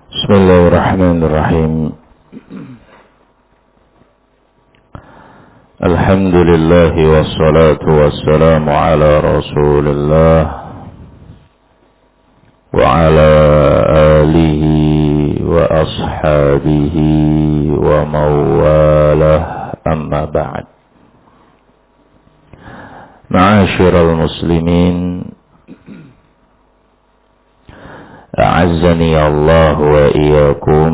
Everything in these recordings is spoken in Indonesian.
Bismillahirrahmanirrahim. Alhamdulillah wassalatu wassalamu ala Rasulillah wa ala alihi wa ashabihi wa mawalah, amma ba'd. Ma'asyiral muslimin, a'azzani Allah wa iyyakum.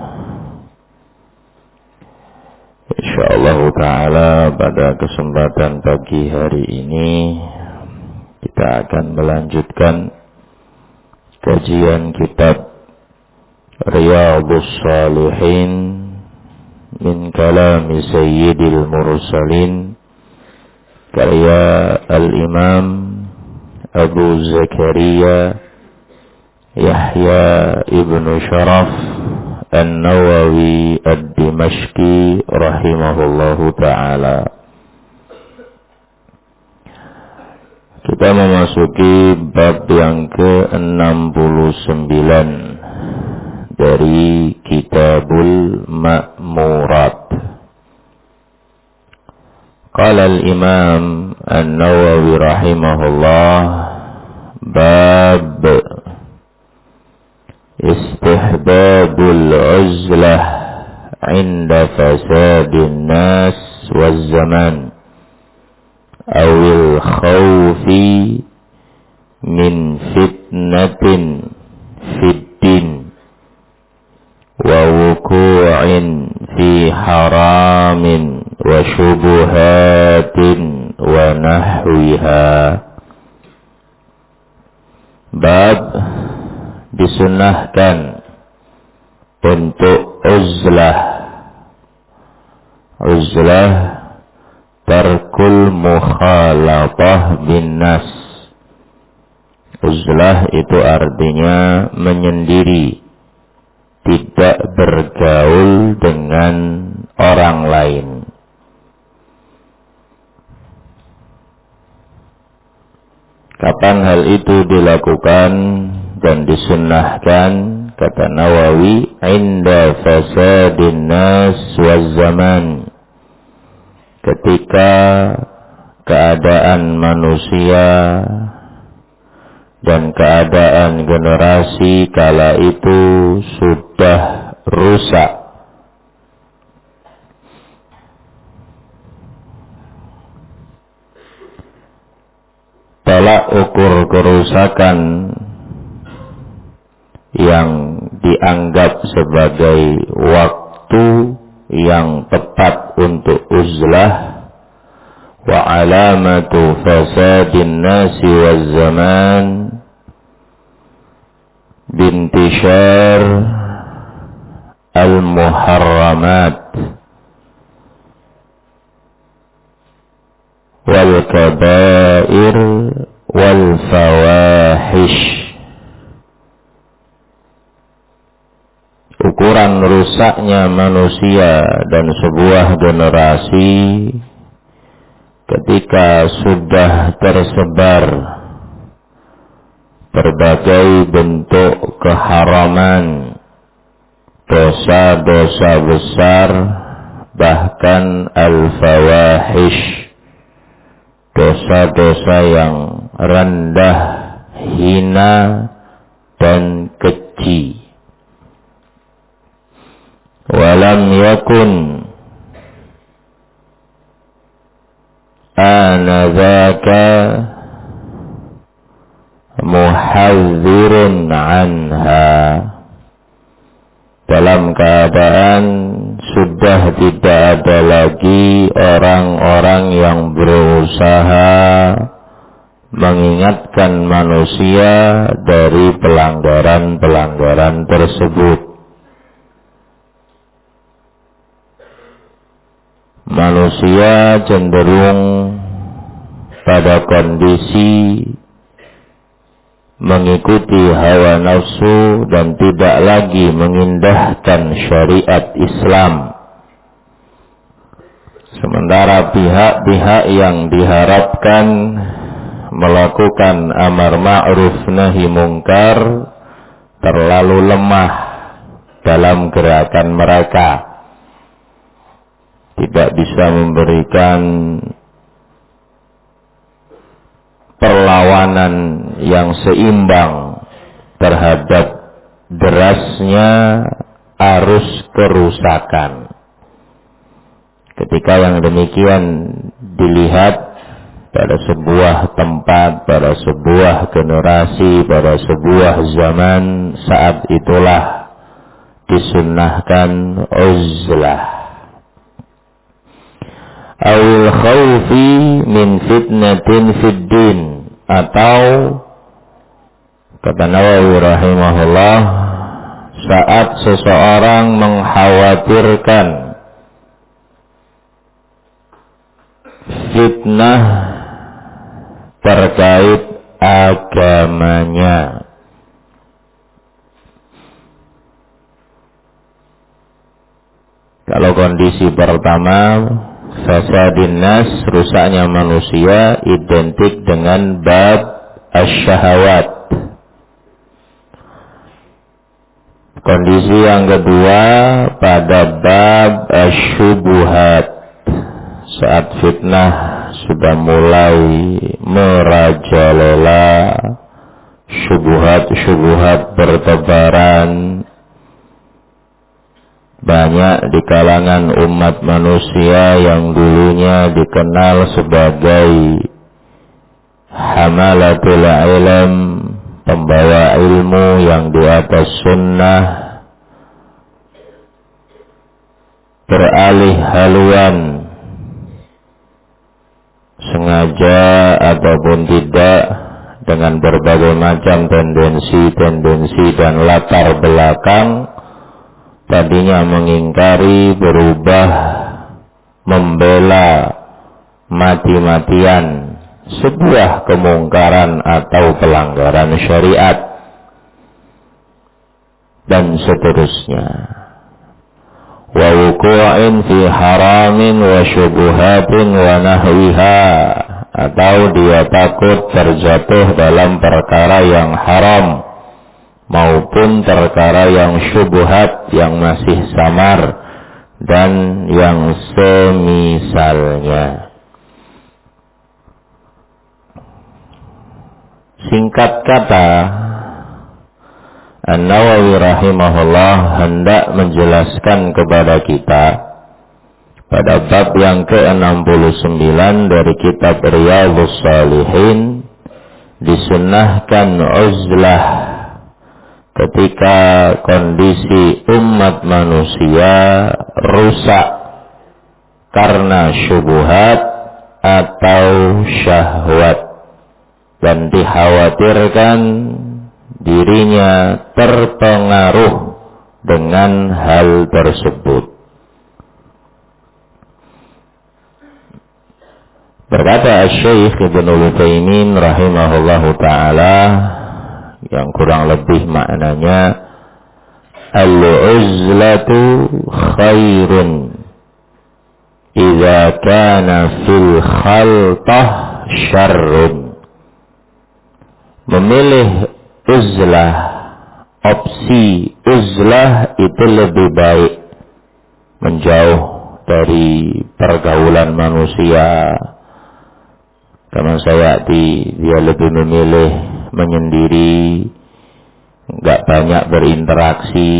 Insyaallah ta'ala pada kesempatan pagi hari ini kita akan melanjutkan kajian kitab Riyadhus Shalihin min kalami Sayyidil Mursalin karya Al-Imam Abu Zakaria Yahya ibn Sharaf An-Nawawi Ad-Dimashqi rahimahullahu ta'ala. Kita memasuki bab yang ke-69 dari Kitabul Ma'murat. Qala al-Imam An-Nawawi rahimahullah, bab istihbabul uzlah inda fasadin nas wal zaman awil khawfi min fitnatin fiddin wa wuku'in fi haramin wa syubuhatin wa nahwiha. Bab disunnahkan untuk uzlah tarkul mukhalatah bin nas. Uzlah itu artinya menyendiri, tidak bergaul dengan orang lain. Kapan hal itu dilakukan dan disunnahkan? Kata Nawawi, inda fasadin nas waz zaman, ketika keadaan manusia dan keadaan generasi kala itu sudah rusak. Tolak ukur kerusakan yang dianggap sebagai waktu yang tepat untuk uzlah, wa alamatu fasadin nasi waz zaman bintishar al-muharramat wal kabair wal fawahish. Ukuran rusaknya manusia dan sebuah generasi ketika sudah tersebar berbagai bentuk keharaman, dosa-dosa besar, bahkan al-fawahish, dosa-dosa yang rendah, hina, dan keji. Walam yakun anadzaka muhadzirun anha, dalam keadaan sudah tidak ada lagi orang-orang yang berusaha mengingatkan manusia dari pelanggaran-pelanggaran tersebut. Manusia cenderung pada kondisi mengikuti hawa nafsu dan tidak lagi mengindahkan syariat Islam. Sementara pihak-pihak yang diharapkan melakukan amar ma'ruf nahi mungkar terlalu lemah dalam gerakan mereka, tidak bisa memberikan perlawanan yang seimbang terhadap derasnya arus kerusakan. Ketika yang demikian dilihat pada sebuah tempat, pada sebuah generasi, pada sebuah zaman, saat itulah disunnahkan uzlah. Awil khawfi min fitnatin fid din, atau kata Nawawi rahimahullah, saat seseorang mengkhawatirkan fitnah terkait agamanya. Kalau kondisi pertama, fasadin nas, rusaknya manusia, identik dengan bab asyahawat. Kondisi yang kedua pada bab asyubuhat, saat fitnah sudah mulai merajalela, syubuhat bertebaran banyak di kalangan umat manusia yang dulunya dikenal sebagai hamalatul ilm, pembawa ilmu yang di atas sunnah, beralih haluan sengaja ataupun tidak dengan berbagai macam tendensi dan latar belakang. Tadinya mengingkari, berubah membela mati-matian sebuah kemungkaran atau pelanggaran syariat dan seterusnya. Wa wuqu'in fi haramin wa syubuhatin wa nahwiha, atau dia takut terjatuh dalam perkara yang haram maupun perkara yang syubhat, yang masih samar dan yang semisalnya. Singkat kata, An-Nawawi rahimahullah hendak menjelaskan kepada kita pada bab yang ke-69 dari kitab Riyadhus Shalihin, disunnahkan uzlah ketika kondisi umat manusia rusak karena syubhat atau syahwat dan dikhawatirkan dirinya terpengaruh dengan hal tersebut. Berkata Syekh Ibnu Utsaimin rahimahullahu ta'ala, yang kurang lebih maknanya, al-uzlatu khairun idza kana fil khaltah syarrun. Memilih uzlah, opsi uzlah itu lebih baik, menjauh dari pergaulan manusia. Karena dia lebih memilih menyendiri, enggak banyak berinteraksi,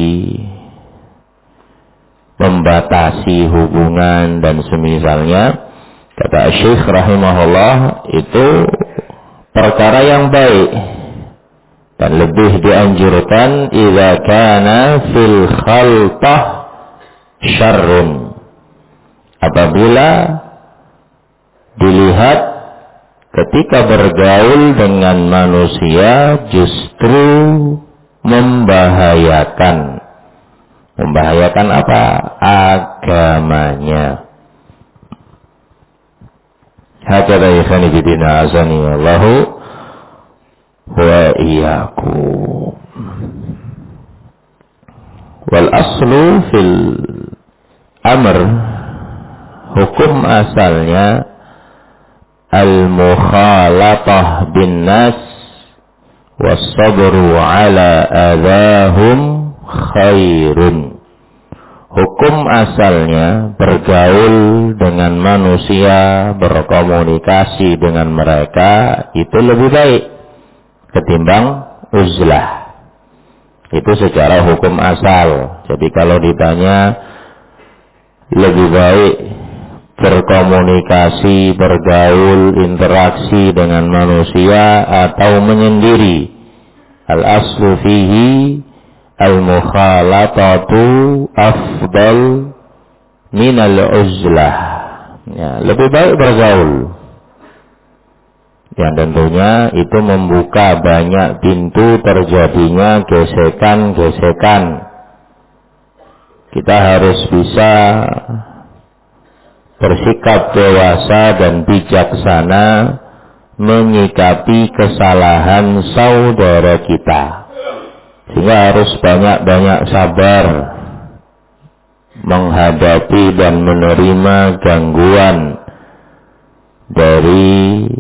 membatasi hubungan dan semisalnya. Kata Syekh rahimahullah, itu perkara yang baik dan lebih dianjurkan idza kana fil khaltah syarrun, apabila dilihat ketika bergaul dengan manusia justru membahayakan. Membahayakan apa? Agamanya. Hakadha ikhwani bidina azani Allahu wa iyyakum. Wal aslu fil amr, hukum asalnya al-mukhalatah bin nas was-sabru ala adahum khairun. Hukum asalnya bergaul dengan manusia, berkomunikasi dengan mereka itu lebih baik ketimbang uzlah. Itu secara hukum asal. Jadi kalau ditanya lebih baik berkomunikasi, bergaul, interaksi dengan manusia atau menyendiri, al-aslu fihi al-mukhalatatu afdal minal uzlah. Ya, lebih baik bergaul. Yang tentunya itu membuka banyak pintu terjadinya gesekan-gesekan. Kita harus bisa bersikap dewasa dan bijaksana menyikapi kesalahan saudara kita. Sehingga harus banyak-banyak sabar menghadapi dan menerima gangguan dari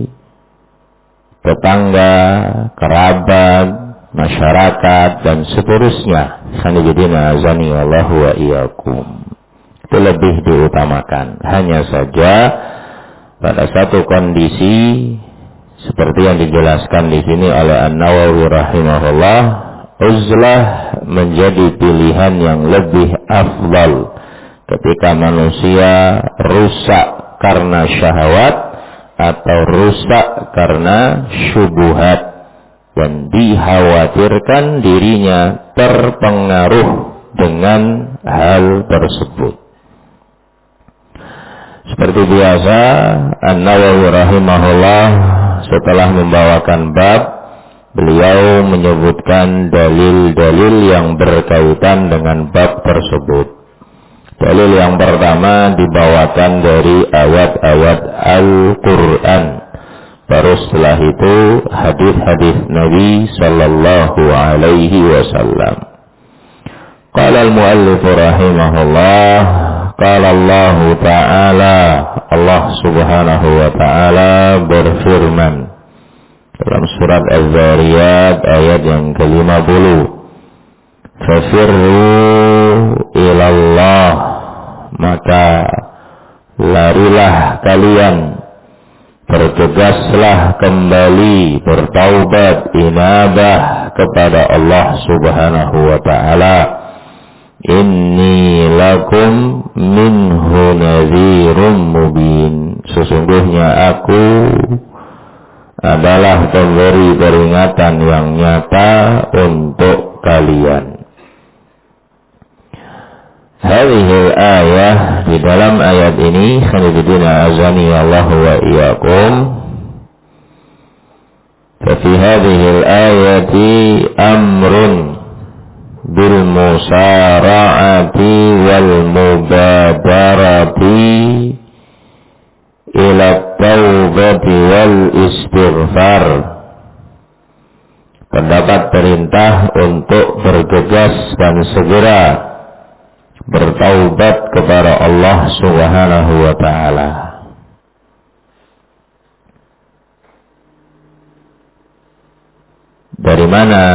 tetangga, kerabat, masyarakat dan seterusnya. Sanibidina azani Allahu wa iyyakum. Itu lebih diutamakan. Hanya saja pada satu kondisi seperti yang dijelaskan di sini oleh An-Nawawi rahimahullah, uzlah menjadi pilihan yang lebih afdal ketika manusia rusak karena syahwat atau rusak karena syubhat dan dikhawatirkan dirinya terpengaruh dengan hal tersebut. Seperti biasa, An-Nawawi rahimahullah setelah membawakan bab, beliau menyebutkan dalil-dalil yang berkaitan dengan bab tersebut. Dalil yang pertama dibawakan dari ayat-ayat Al-Quran. Baru setelah itu hadis-hadis Nabi sallallahu alaihi wasallam. Qala al-muallif rahimahullah, qala Allah Ta'ala, Allah Subhanahu wa Ta'ala berfirman dalam surat Az-Zariyat ayat yang ke-50. Fafirru ilallah, maka larilah kalian, bergegaslah kembali, bertaubat, inabah kepada Allah Subhanahu wa Ta'ala. Inni lakum minhu nadhirum mubin, sesungguhnya aku adalah pemberi peringatan yang nyata untuk kalian. Hadhil ayah, di dalam ayat ini, khanibidina azani Allah wa iyyakum, fi hadhil ayati amrun bil musara'ati wal mubadarati ila taubati wal istighfar. Terdapat perintah untuk bergegas dan segera bertaubat kepada Allah Subhanahu wa Ta'ala. Dari mana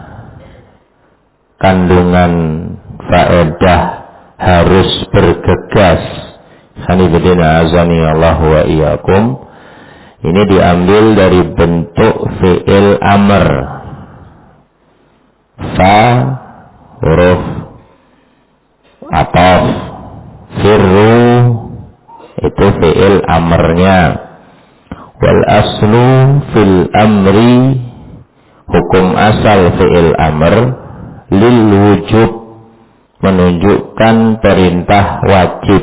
kandungan faedah harus bergegas? Hanibidina azani Allah wa iyyakum. Ini diambil dari bentuk fi'il amr. Fa huruf ataf, firru itu fi'il amrnya. Wal aslu fil amri, hukum asal fi'il amr, lil wujub, menunjukkan perintah wajib.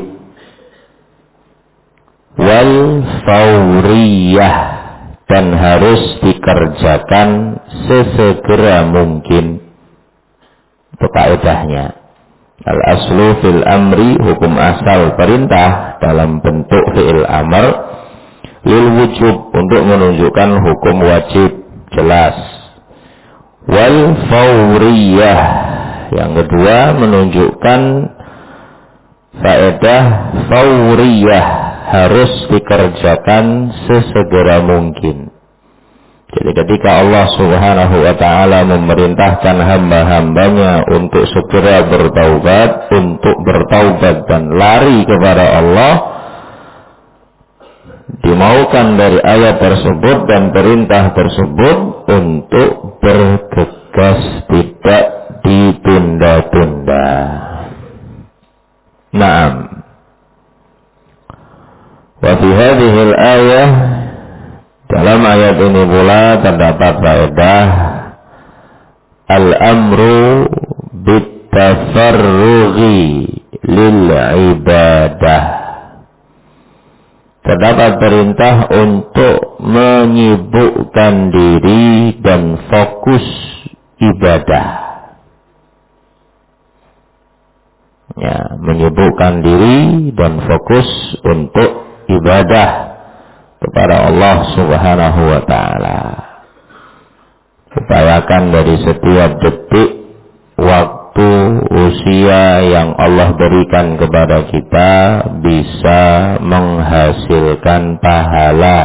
Wal fauriyah, dan harus dikerjakan sesegera mungkin. Itu kaidahnya. Al-aslu fil amri, hukum asal perintah dalam bentuk fi'il amr, lil wujub, untuk menunjukkan hukum wajib, jelas. Wal fauriyah, yang kedua menunjukkan faedah fauriyah, harus dikerjakan sesegera mungkin. Jadi ketika Allah Subhanahu wa ta'ala memerintahkan hamba-hambanya untuk segera bertaubat, untuk bertaubat dan lari kepada Allah, dimaukan dari ayat tersebut dan perintah tersebut untuk bergegas, tidak ditunda-tunda. Naam. Wa fi hadhihi al-ayah, dalam ayat ini pula terdapat faedah al-amru bit-tafarrughi lil ibadah. Terdapat perintah untuk menyibukkan diri dan fokus ibadah. Ya, menyibukkan diri dan fokus untuk ibadah kepada Allah Subhanahu wa ta'ala. Upayakan dari setiap detik waktu, usia yang Allah berikan kepada kita bisa menghasilkan pahala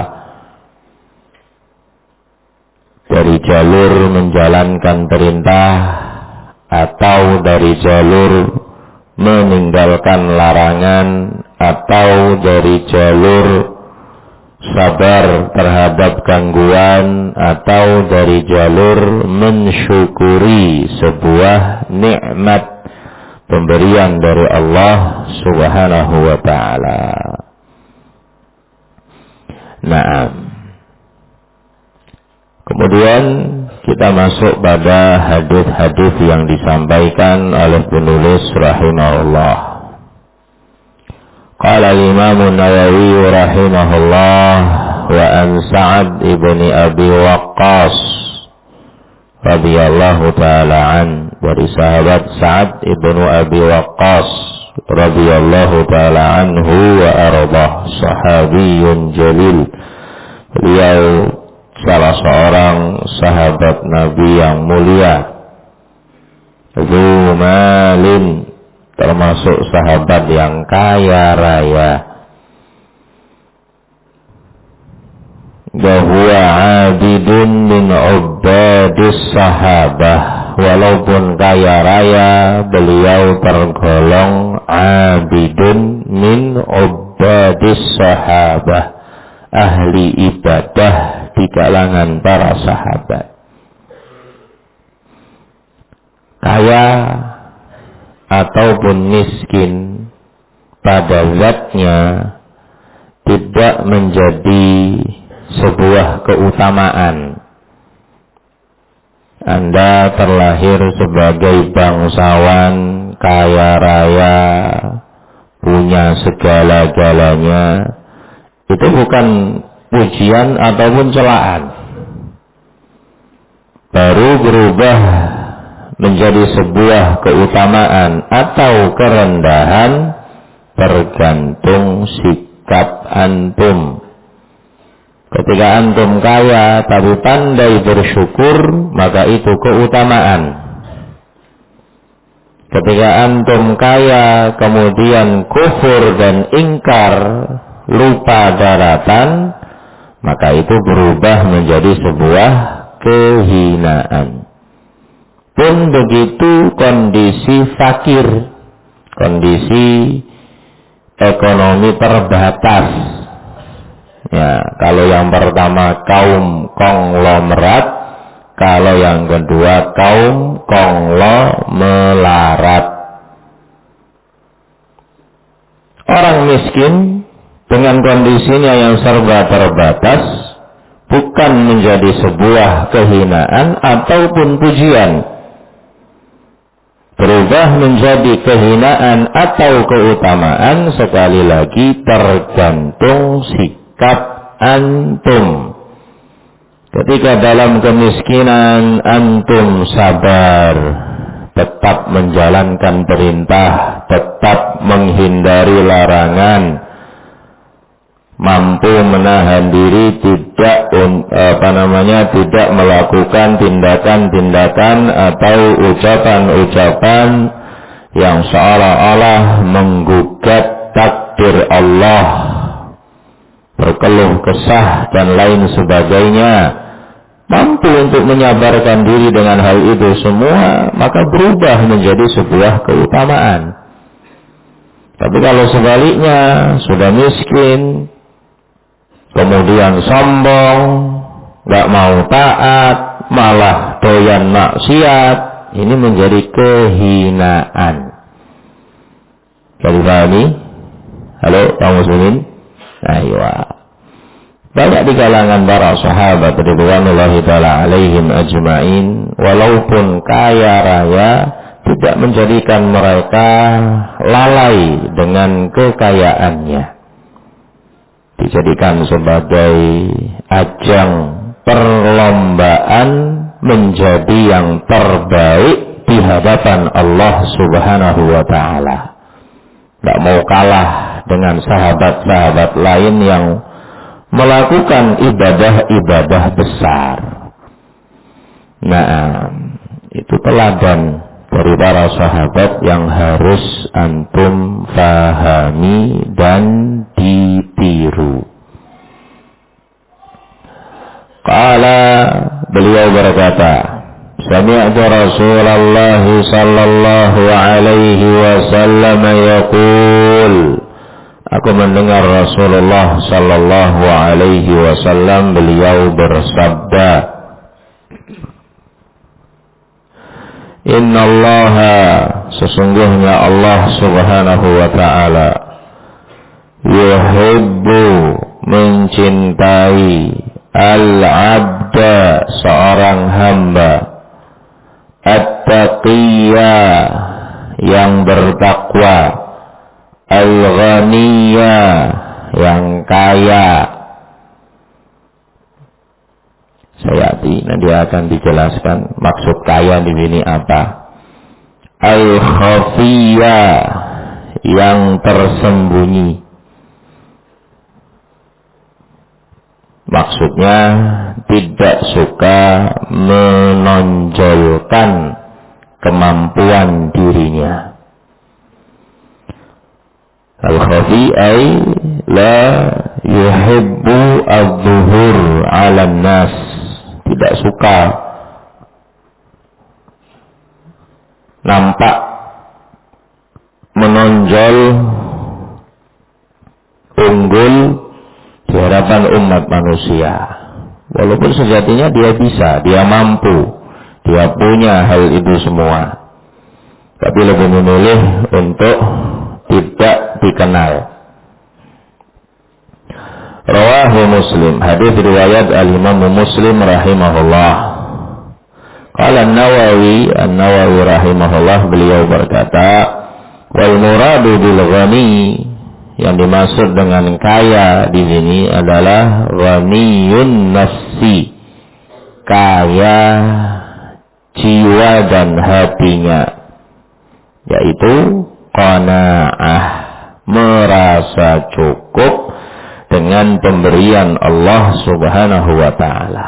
dari jalur menjalankan perintah atau dari jalur meninggalkan larangan atau dari jalur sabar terhadap gangguan atau dari jalur mensyukuri sebuah nikmat pemberian dari Allah Subhanahu wa ta'ala. Naam. Kemudian kita masuk pada hadis-hadis yang disampaikan oleh penulis rahimahullah. Qala al-Imam an-Nawawi rahimahullah wa an Sa'ad ibn Abi Waqqas radhiyallahu ta'ala an, dari sahabat Sa'ad ibn Abi Waqqas radhiyallahu ta'ala anhu wa ardah, sahabiyun jalil. Beliau salah seorang sahabat Nabi yang mulia, dzu malin, termasuk sahabat yang kaya raya. Bahwa abidun min ubadis sahabah, walaupun kaya raya, beliau tergolong abidun min ubadis sahabah, ahli ibadah di kalangan para sahabat. Kaya ataupun miskin pada zatnya tidak menjadi sebuah keutamaan. Anda terlahir sebagai bangsawan kaya raya, punya segala-galanya, itu bukan pujian ataupun celaan. Baru berubah menjadi sebuah keutamaan atau kerendahan tergantung sikap antum. Ketika antum kaya tapi pandai bersyukur, maka itu keutamaan. Ketika antum kaya kemudian kufur dan ingkar, lupa daratan, maka itu berubah menjadi sebuah kehinaan. Pun begitu kondisi fakir, kondisi ekonomi terbatas. Ya, kalau yang pertama kaum konglomerat, kalau yang kedua kaum konglomerat. Orang miskin dengan kondisinya yang serba terbatas bukan menjadi sebuah kehinaan ataupun pujian. Berubah menjadi kehinaan atau keutamaan sekali lagi tergantung sikap antum. Ketika dalam kemiskinan antum sabar, tetap menjalankan perintah, tetap menghindari larangan, mampu menahan diri, tidak tidak melakukan tindakan-tindakan atau ucapan-ucapan yang seolah-olah menggugat takdir Allah, berkeluh kesah dan lain sebagainya, mampu untuk menyabarkan diri dengan hal itu semua, maka berubah menjadi sebuah keutamaan. Tapi kalau sebaliknya, sudah miskin, kemudian sombong, gak mau taat, malah doyan maksiat, ini menjadi kehinaan. Jadi pahami? Halo, kaum muslimin? Ayo. Banyak di kalangan para sahabat ridwanullahi ta'ala alaihim ajma'in, walaupun kaya raya, tidak menjadikan mereka lalai dengan kekayaannya. Dijadikan sebagai ajang perlombaan menjadi yang terbaik di hadapan Allah Subhanahu wa ta'ala. Tidak mau kalah dengan sahabat-sahabat lain yang melakukan ibadah-ibadah besar. Nah, itu teladan dari para sahabat yang harus antum fahami dan ditiru. Qala, beliau berkata, sami'tu Rasulullah sallallahu alaihi wasallam yaqul, aku mendengar Rasulullah sallallahu alaihi wasallam beliau bersabda, Innallaha, sesungguhnya Allah Subhanahu wa ta'ala, yuhibbu, mencintai, al-abda, seorang hamba, at-taqiyya, yang bertakwa, al-ghaniyya, yang kaya. Sayati, nanti akan dijelaskan maksud kaya di sini apa. Al-khafiyya, yang tersembunyi. Maksudnya tidak suka menonjolkan kemampuan dirinya. Al-khafi ay la yuhibbu adh-dhuhur 'ala an-nas, tidak suka nampak menonjol unggul di hadapan umat manusia. Walaupun sejatinya dia bisa, dia mampu, dia punya hal itu semua, tapi lebih memilih untuk tidak dikenal. Rawahu Muslim, hadis riwayat al-Imam Muslim rahimahullah. Qala An-Nawawi rahimahullah, beliau berkata, wal muradu bil ghani, yang dimaksud dengan kaya di sini adalah ghaniyun nafsi, kaya jiwa dan hatinya, yaitu qanaah, merasa cukup dengan pemberian Allah Subhanahu wa ta'ala.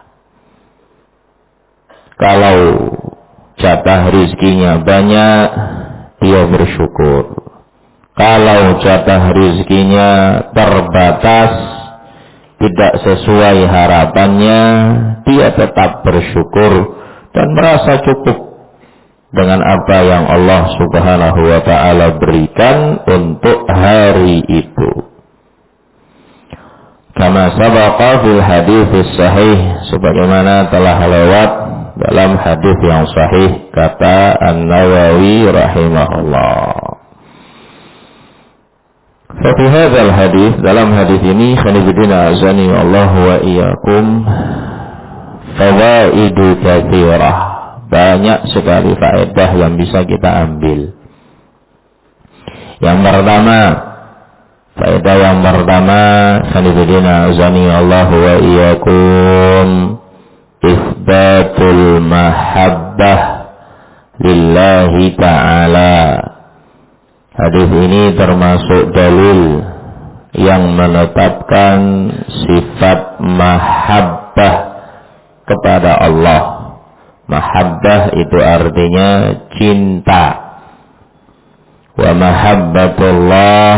Kalau jatah rizkinya banyak, dia bersyukur. Kalau jatah rizkinya terbatas, tidak sesuai harapannya, dia tetap bersyukur dan merasa cukup dengan apa yang Allah Subhanahu wa ta'ala berikan untuk hari itu. Kama sabaqa fil hadits sahih, sebagaimana telah lewat dalam hadis yang sahih, kata An-Nawawi rahimahullah. Fa fi hadzal hadis, dalam hadis ini, khanibidina azani Allah wa iyyakum, fawaidu katsirah, banyak sekali faedah yang bisa kita ambil. Yang pertama, faedah yang pertama, khanibidina azani Allah wa iyyakum, isbatul mahabbah lillahi ta'ala. Hadis ini termasuk dalil yang menetapkan sifat mahabbah kepada Allah. Mahabbah itu artinya cinta. Wa mahabbatullah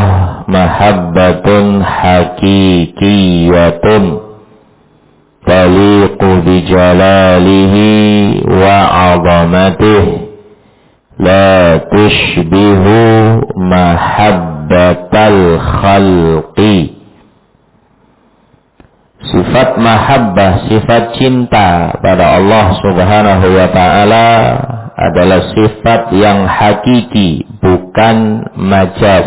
mahabbatun hakikiyatun taliqu bijalalihi wa 'azamatihi la tushbihu mahabbatal khalqi. Sifat mahabbah, sifat cinta pada Allah Subhanahu wa ta'ala adalah sifat yang hakiki, bukan majaz.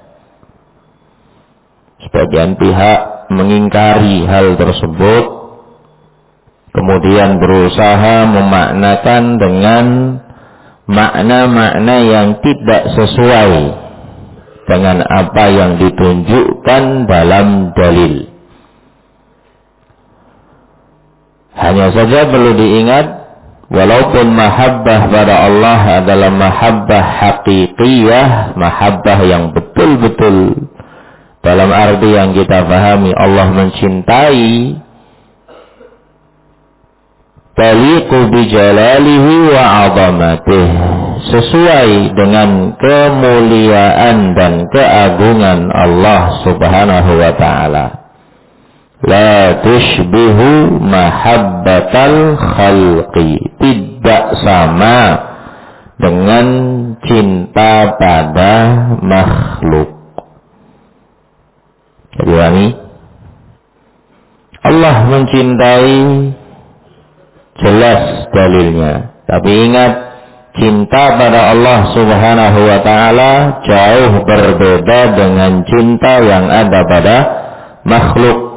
Sebagian pihak mengingkari hal tersebut, kemudian berusaha memaknakan dengan makna-makna yang tidak sesuai dengan apa yang ditunjukkan dalam dalil. Hanya saja perlu diingat, walaupun mahabbah pada Allah adalah mahabbah haqiqiyah, mahabbah yang betul-betul dalam arti yang kita pahami, Allah mencintai, taliqu bijalalihi wa 'azamatihi, sesuai dengan kemuliaan dan keagungan Allah Subhanahu wa ta'ala. La tushbihu mahabbatal khalqi, tidak sama dengan cinta pada makhluk. Jadi ini Allah mencintai, jelas dalilnya. Tapi ingat, cinta pada Allah Subhanahu wa ta'ala jauh berbeda dengan cinta yang ada pada makhluk.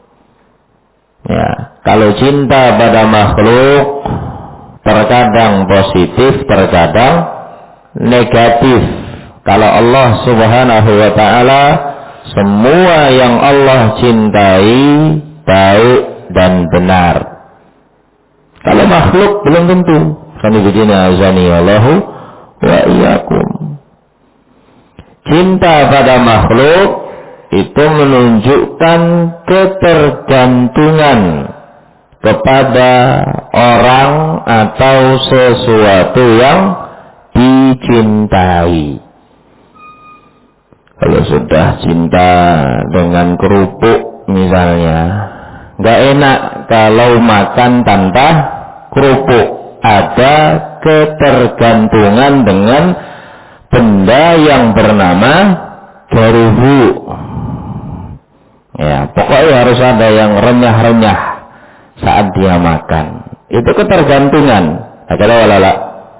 Ya, kalau cinta pada makhluk terkadang positif, terkadang negatif. Kalau Allah Subhanahu wa ta'ala, semua yang Allah cintai baik dan benar. Kalau makhluk belum tentu. Sanibidina azani Allahu wa iyyakum. Cinta pada makhluk itu menunjukkan ketergantungan kepada orang atau sesuatu yang dicintai. Kalau sudah cinta dengan kerupuk misalnya, nggak enak kalau makan tanpa kerupuk. Ada ketergantungan dengan benda yang bernama garuhu. Ya, pokoknya harus ada yang renyah-renyah saat dia makan. Itu ketergantungan. Akhirnya walala.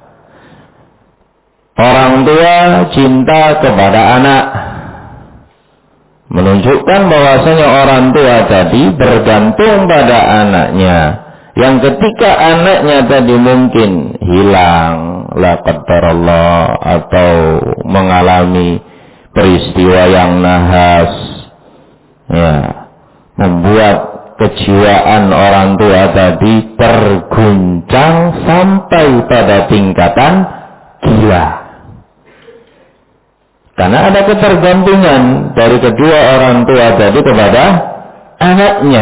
Orang tua cinta kepada anak, menunjukkan bahwasanya orang tua tadi bergantung pada anaknya. Yang ketika anaknya tadi mungkin hilang, la qadarallah, atau mengalami peristiwa yang nahas, ya, membuat kejiwaan orang tua tadi terguncang sampai pada tingkatan gila. Karena ada ketergantungan dari kedua orang tua tadi kepada anaknya.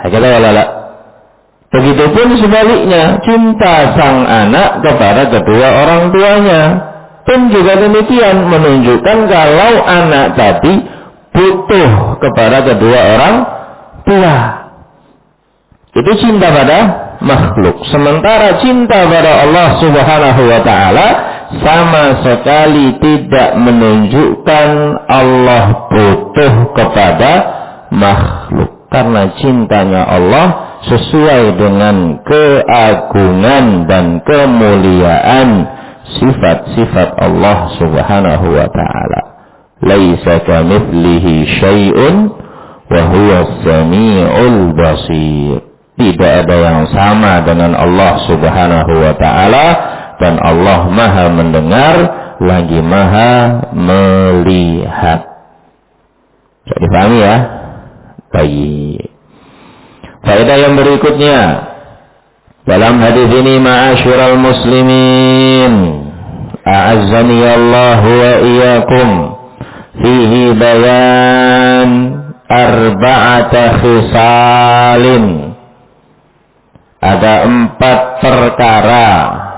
Begitupun sebaliknya, cinta sang anak kepada kedua orang tuanya pun juga demikian, menunjukkan kalau anak tadi butuh kepada kedua orang tua. Itu cinta pada makhluk. Sementara cinta pada Allah Subhanahu wa ta'ala sama sekali tidak menunjukkan Allah butuh kepada makhluk. Karena cintanya Allah sesuai dengan keagungan dan kemuliaan sifat-sifat Allah Subhanahu wa ta'ala. Laisa kamitslihi syai'un wa huwa as-sami'ul basir. Tidak ada yang sama dengan Allah Subhanahu wa ta'ala, dan Allah Maha mendengar lagi Maha melihat. Jadi pahami ya? Baik. Faedah yang berikutnya dalam hadis ini, ma'asyiral muslimin, a'azzani Allah wa iyyakum, fihi bayan arba'ata khisalin. Ada 4 perkara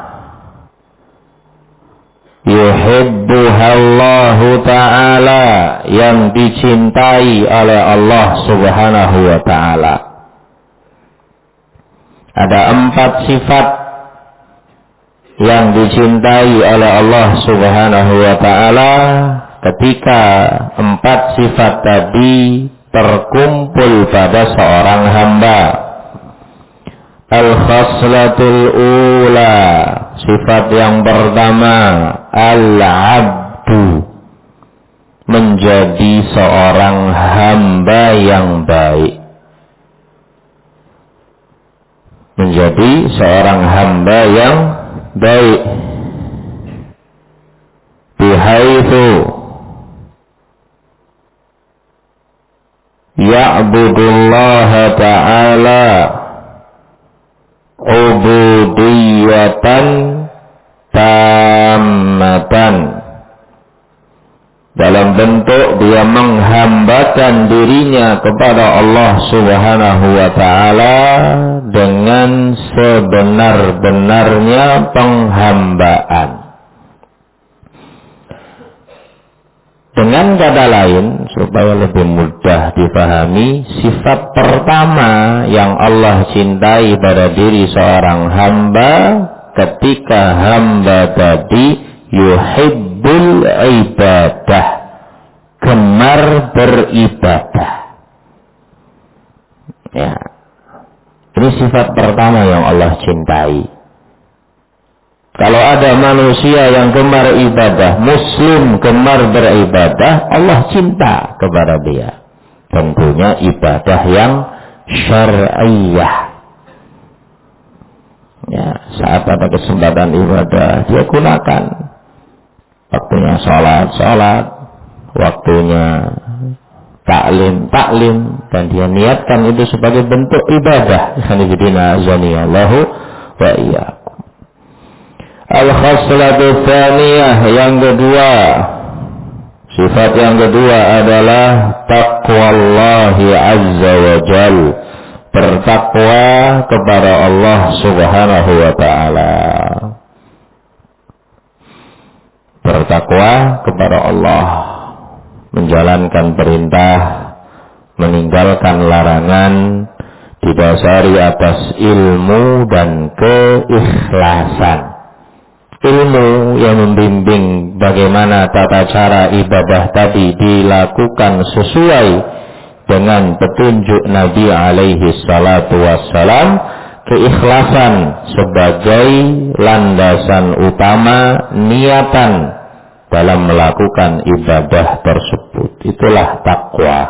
yuhibbuhallahu ta'ala, yang dicintai oleh Allah Subhanahu wa ta'ala. Ada 4 sifat yang dicintai oleh Allah Subhanahu wa ta'ala. Ketika 4 sifat tadi terkumpul pada seorang hamba. Al-khaslatul ula, sifat yang pertama, al-abdu, menjadi seorang hamba yang baik. Menjadi seorang hamba yang baik. Bihaitsu ya'budullaha ta'ala ubudiyatan tammatan, dalam bentuk dia menghambakan dirinya kepada Allah Subhanahu wa ta'ala dengan sebenar-benarnya penghambaan. Dengan kata lain, supaya lebih mudah dipahami, sifat pertama yang Allah cintai pada diri seorang hamba ketika hamba tadi yuhibbul ibadah, gemar beribadah. Ya. Ini sifat pertama yang Allah cintai. Kalau ada manusia yang gemar ibadah, muslim gemar beribadah, Allah cinta kepada dia. Tentunya ibadah yang syar'iyah. Ya, saat ada kesempatan ibadah, dia gunakan. Waktunya sholat, waktunya taklim, dan dia niatkan itu sebagai bentuk ibadah. Khanifidina azaniyallahu wa iyyakum. Al-khaslatu tsaniyah, yang kedua, sifat yang kedua adalah taqwallahi azza wa jal, bertakwa kepada Allah Subhanahu wa ta'ala. Bertakwa kepada Allah, menjalankan perintah, meninggalkan larangan, didasari atas ilmu dan keikhlasan. Ilmu yang membimbing bagaimana tata cara ibadah tadi dilakukan sesuai dengan petunjuk Nabi alaihi salatu wassalam. Keikhlasan sebagai landasan utama niatan dalam melakukan ibadah tersebut. Itulah takwa.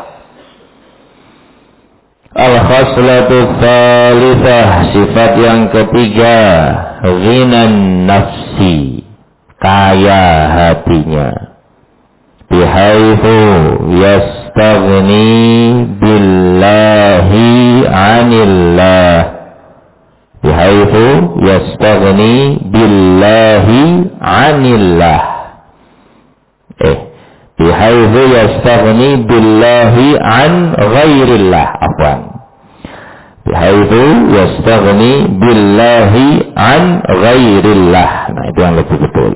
Al-khaslatu tsalitsah, sifat yang ketiga, ghinan nafsi, kaya hatinya. Bihaitsu yastaghni billahi 'anillah. Bihaitsu yastaghni billahi 'anillah. Bihaitsu yastaghni billahi 'an ghairillah. Afwan. Bihaitsu yastaghni billahi 'an ghairillah. Nah, itu yang lebih betul.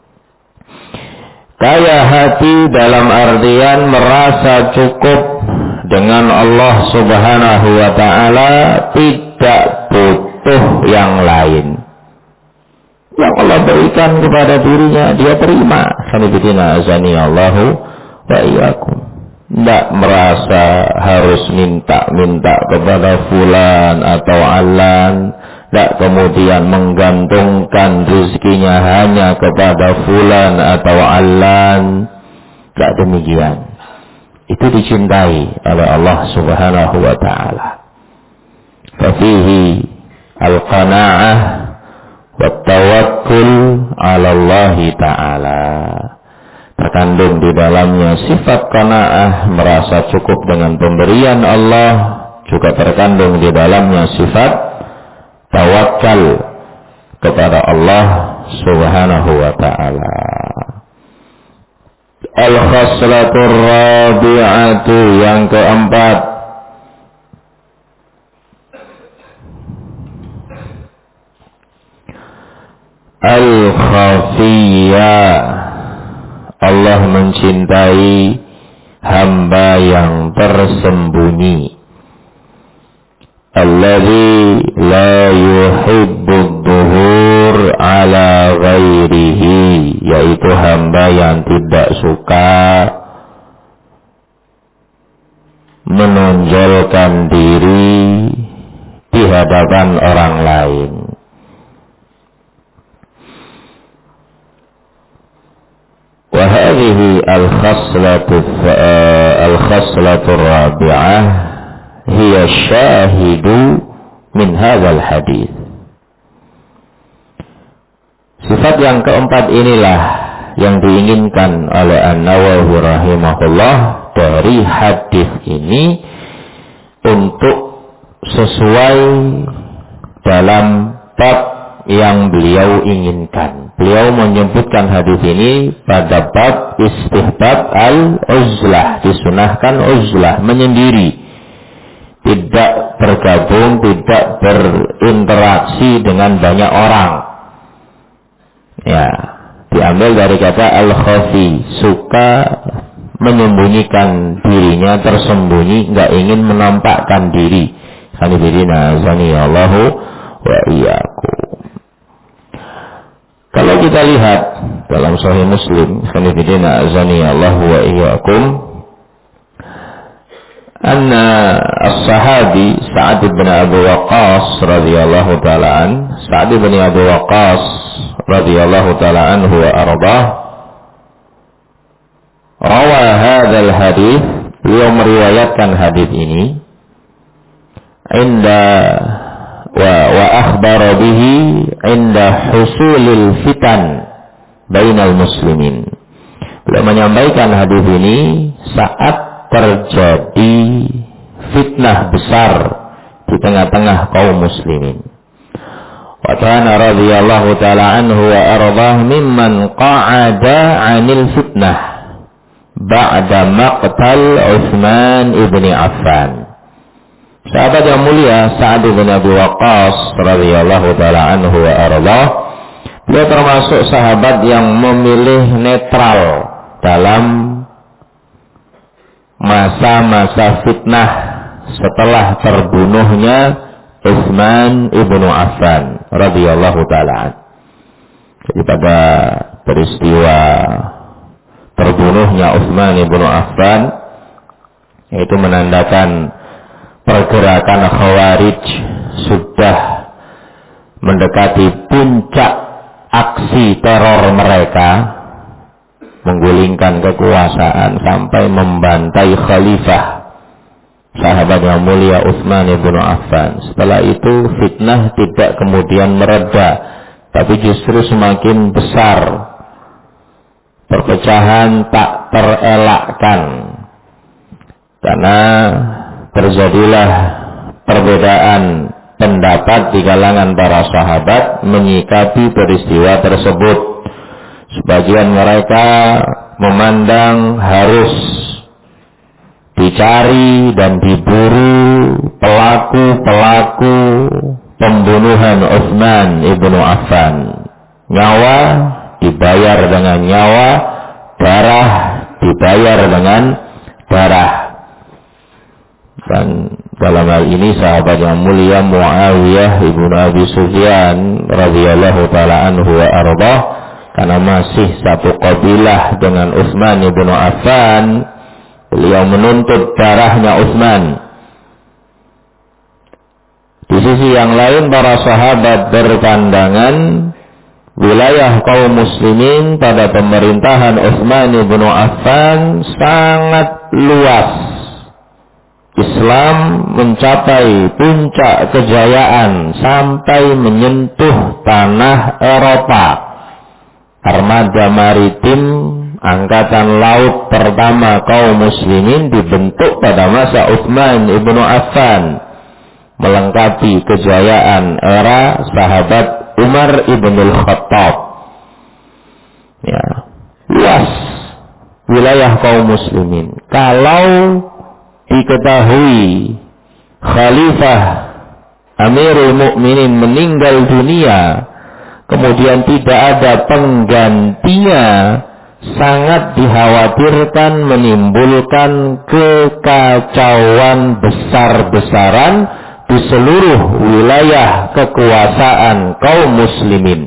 Kaya hati dalam artian merasa cukup dengan Allah Subhanahu wa ta'ala, tidak butuh yang lain. Yang Allah berikan kepada dirinya, dia terima. Khanifidina azaniyallahu wa iyyakum. Tidak merasa harus minta-minta kepada fulan atau alan. Tidak kemudian menggantungkan rezekinya hanya kepada fulan atau alan. Tidak demikian. Itu dicintai oleh Allah Subhanahu wa ta'ala. Fafihi al-qana'ah wa tawakkul 'ala Allah ta'ala. Terkandung di dalamnya sifat qanaah, merasa cukup dengan pemberian Allah. Juga terkandung di dalamnya sifat tawakal kepada Allah Subhanahu wa ta'ala. Al-khaslatur rabi'atu, yang keempat, al-khafiyah, Allah mencintai hamba yang tersembunyi. alladzi la yuhibbu dhuhur ala ghairihi, yaitu hamba yang tidak suka menonjolkan diri di hadapan orang lain. Wa hadhihi al-khaslatu ar-rabi'ah hiya syahidu min hadzal hadits. Sifat yang keempat inilah yang diinginkan oleh An-Nawawi rahimahullah dari hadis ini untuk sesuai dalam bab yang beliau inginkan. Beliau menyebutkan hadis ini pada bab istihbab al-uzlah, disunahkan uzlah, menyendiri, tidak bergabung, tidak berinteraksi dengan banyak orang. Ya, diambil dari kata al-khafi, suka menyembunyikan dirinya, tersembunyi, nggak ingin menampakkan diri. Hanifidina azanillahu wa iyyakum. Kalau kita lihat dalam Sahih Muslim, hanifidina azanillahu wa iyyakum, anna as-sahabi Sa'ad bin Abi Waqqas radhiyallahu ta'ala an, Sa'ad bin Abi Waqqas radhiyallahu ta'ala anhu wa arbah, rawa hadzal hadits, beliau meriwayatkan hadis ini, wa akhbara bihi inda husulil fitan bainal muslimin. Beliau menyampaikan hadis ini saat terjadi fitnah besar di tengah-tengah kaum muslimin. Wa kana radhiyallahu ta'ala anhu wa ardah mimman qa'ada 'anil fitnah ba'da maqtal Utsman ibn Affan. Sahabat yang mulia Sa'ad bin Abi Waqqas radhiyallahu ta'ala anhu wa ardah, beliau termasuk sahabat yang memilih netral dalam masa-masa fitnah setelah terbunuhnya Utsman ibn Affan radhiyallahu ta'ala. Jadi pada peristiwa terbunuhnya Utsman ibn Affan, yaitu menandakan pergerakan Khawarij sudah mendekati puncak aksi teror mereka, menggulingkan kekuasaan sampai membantai khalifah sahabat yang mulia Utsman ibn Affan. Setelah itu fitnah tidak kemudian mereda, tapi justru semakin besar. Perpecahan tak terelakkan karena terjadilah perbedaan pendapat di kalangan para sahabat menyikapi peristiwa tersebut. Sebagian mereka memandang harus dicari dan diburu pelaku-pelaku pembunuhan Utsman ibnu Affan. Nyawa dibayar dengan nyawa, darah dibayar dengan darah. Dan dalam hal ini sahabat yang mulia Muawiyah ibnu Abi Sufyan radhiyallahu ta'ala anhu wa arbah, karena masih satu kabilah dengan Utsman ibnu Affan, beliau menuntut darahnya Utsman. Di sisi yang lain para sahabat berpandangan wilayah kaum muslimin pada pemerintahan Utsman ibnu Affan sangat luas. Islam mencapai puncak kejayaan sampai menyentuh tanah Eropa. Armada maritim angkatan laut pertama kaum muslimin dibentuk pada masa Utsman ibnu Affan, melengkapi kejayaan era sahabat Umar ibnul Khattab. Ya, luas wilayah kaum muslimin. Kalau diketahui Khalifah Amirul Mukminin meninggal dunia, kemudian tidak ada penggantinya, sangat dikhawatirkan menimbulkan kekacauan besar-besaran di seluruh wilayah kekuasaan kaum muslimin.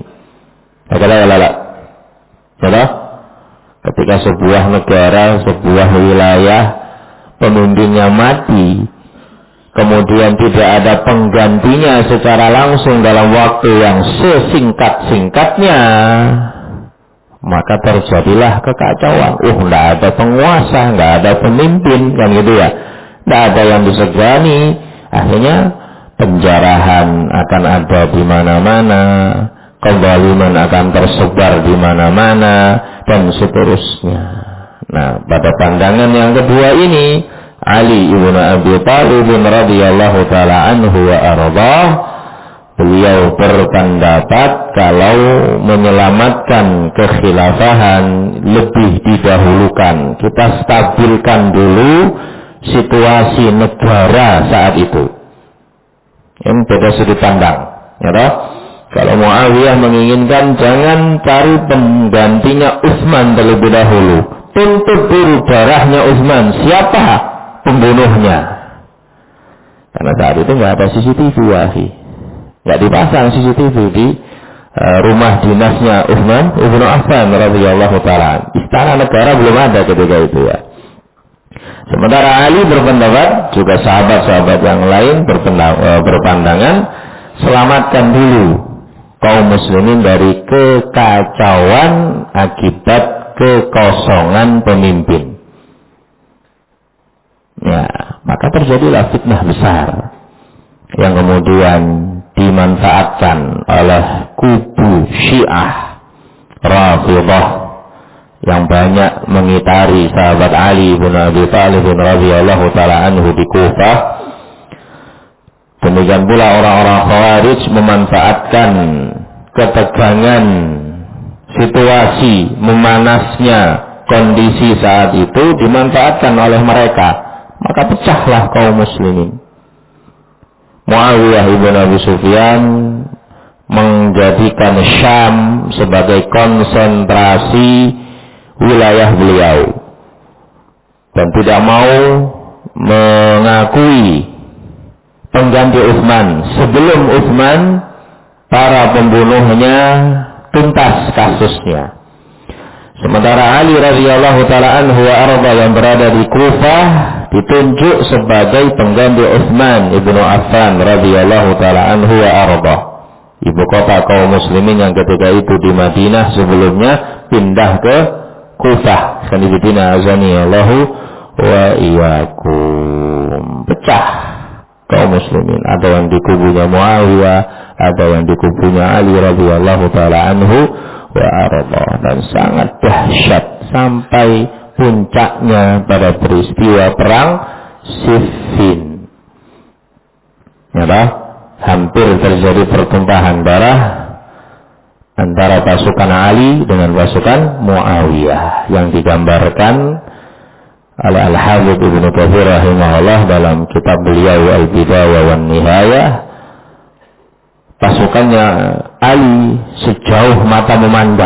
Ketika sebuah negara, sebuah wilayah pemimpinnya mati, kemudian tidak ada penggantinya secara langsung dalam waktu yang sesingkat-singkatnya, maka terjadilah kekacauan. Tidak ada penguasa, tidak ada pemimpin, kan gitu ya. Tidak ada yang disegani. Akhirnya penjarahan akan ada di mana-mana, kezaliman akan tersebar di mana-mana, dan seterusnya. Nah, pada pandangan yang kedua ini, Ali ibn Abi Thalib radhiyallahu taala anhu wa ardhah, beliau berpendapat kalau menyelamatkan kekhilafahan lebih didahulukan. Kita stabilkan dulu situasi negara saat itu. Ini beda sudut pandang, ya toh? Kalau Muawiyah menginginkan jangan cari penggantinya Utsman terlebih dahulu. Tuntut dulu darahnya Utsman. Siapa pembunuhnya? Karena saat itu nggak ada CCTV, wahi. Nggak dipasang CCTV di rumah dinasnya Utsman ibn Affan radhiyallahu taala. Istana negara belum ada ketika itu ya. Sementara Ali berpendapat, juga sahabat-sahabat yang lain berpandangan, selamatkan dulu kaum muslimin dari kekacauan akibat kekosongan pemimpin. Ya, maka terjadilah fitnah besar yang kemudian dimanfaatkan oleh kubu Syiah Rafidhah yang banyak mengitari sahabat Ali bin Abi Thalib radhiyallahu taala anhu di Kufah. Demikian pula orang-orang Khawarij memanfaatkan ketegangan situasi, memanasnya kondisi saat itu dimanfaatkan oleh mereka, maka pecahlah kaum muslimin. Muawiyah ibn Abi Sufyan menjadikan Syam sebagai konsentrasi wilayah beliau dan tidak mau mengakui pengganti Utsman sebelum Utsman para pembunuhnya tuntas kasusnya. Sementara Ali radhiyallahu taala anhu wa arda yang berada di Kufah ditunjuk sebagai pengganti Utsman ibnu Affan radhiyallahu taala anhu wa arda, ibu kota kaum muslimin yang ketika itu di Madinah, sebelumnya pindah ke Kufah. Sanibidina azani Allahu wa iyyakum. Pecah kaum muslimin, ada yang di kubunya Muawiyah, ada yang di kubunya Ali radhiyallahu taala anhu wa arda, dan sangat dahsyat sampai puncaknya pada peristiwa perang Siffin. Ya, hampir terjadi pertumpahan darah antara pasukan Ali dengan pasukan Muawiyah yang digambarkan oleh Al-Hafidz Ibnu Katsir rahimahullah dalam kitab beliau Al-Bidayah wan Nihayah. Pasukannya Ali sejauh mata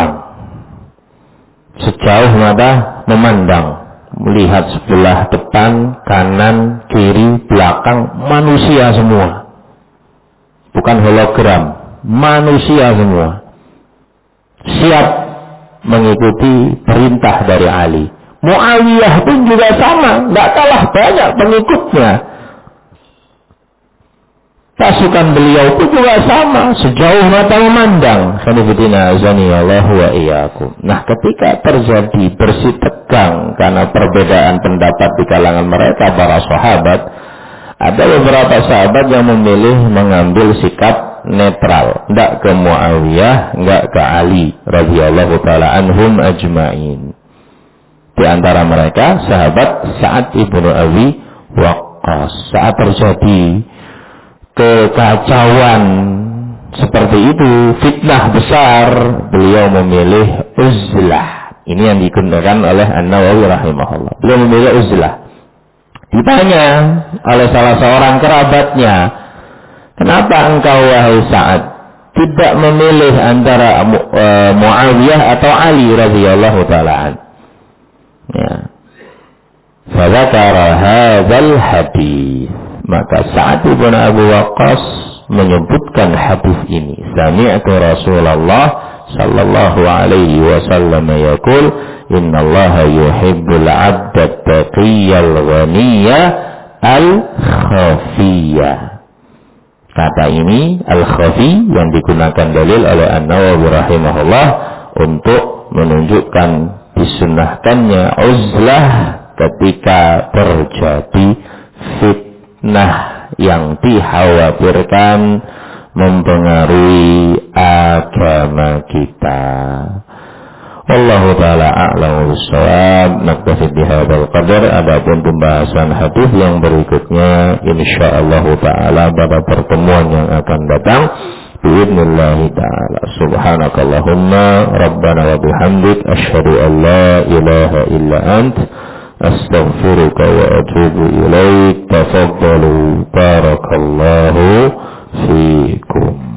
memandang, melihat sebelah depan, kanan, kiri, belakang, manusia semua, bukan hologram, manusia semua siap mengikuti perintah dari Ali. Muawiyah pun juga sama, tidak kalah banyak pengikutnya. Pasukan beliau pun juga sama, sejauh mata memandang. Sanibidina azani Allahu wa iyyakum. Nah, ketika terjadi bersih tegang karena perbedaan pendapat di kalangan mereka para sahabat, ada beberapa sahabat yang memilih mengambil sikap netral, tidak ke Muawiyah, tidak ke Ali radhiyallahu taala anhum ajma'in. Di antara mereka sahabat Sa'ad ibnu Abi Waqqas. Saat terjadi kekacauan seperti itu, fitnah besar, beliau memilih uzlah. Ini yang digunakan oleh An-Nawawi rahimahullah. Beliau memilih uzlah. Ditanya oleh salah seorang kerabatnya, kenapa engkau wahai Sa'ad tidak memilih antara Muawiyah atau Ali radhiyallahu taala an? Ya. Fadzakara hadzal hadits. Maka Sa'ad bin Abi Waqqas menyebutkan hadis ini. Sami'tu Rasulullah sallallahu alaihi wasallam yaqul, innallaha yuhibbul 'abda at-taqiyyal ghaniyya al-khafiyya. Kata ini al-khafi yang digunakan dalil oleh An-Nawawi rahimahullah untuk menunjukkan disunnahkannya uzlah ketika terjadi fitnah yang dikhawatirkan mempengaruhi agama kita. Wallahu ta'ala a'lamu bissawab. Naktafi bihadzal qadar. Adapun pembahasan hadis yang berikutnya insyaallah taala pada pertemuan yang akan datang biidznillah taala. Subhanakallahumma rabbana wa bihamdik asyhadu an la ilaha illa ant astaghfiruka wa atubu ilaik. Tafaddalu barakallahu fiikum.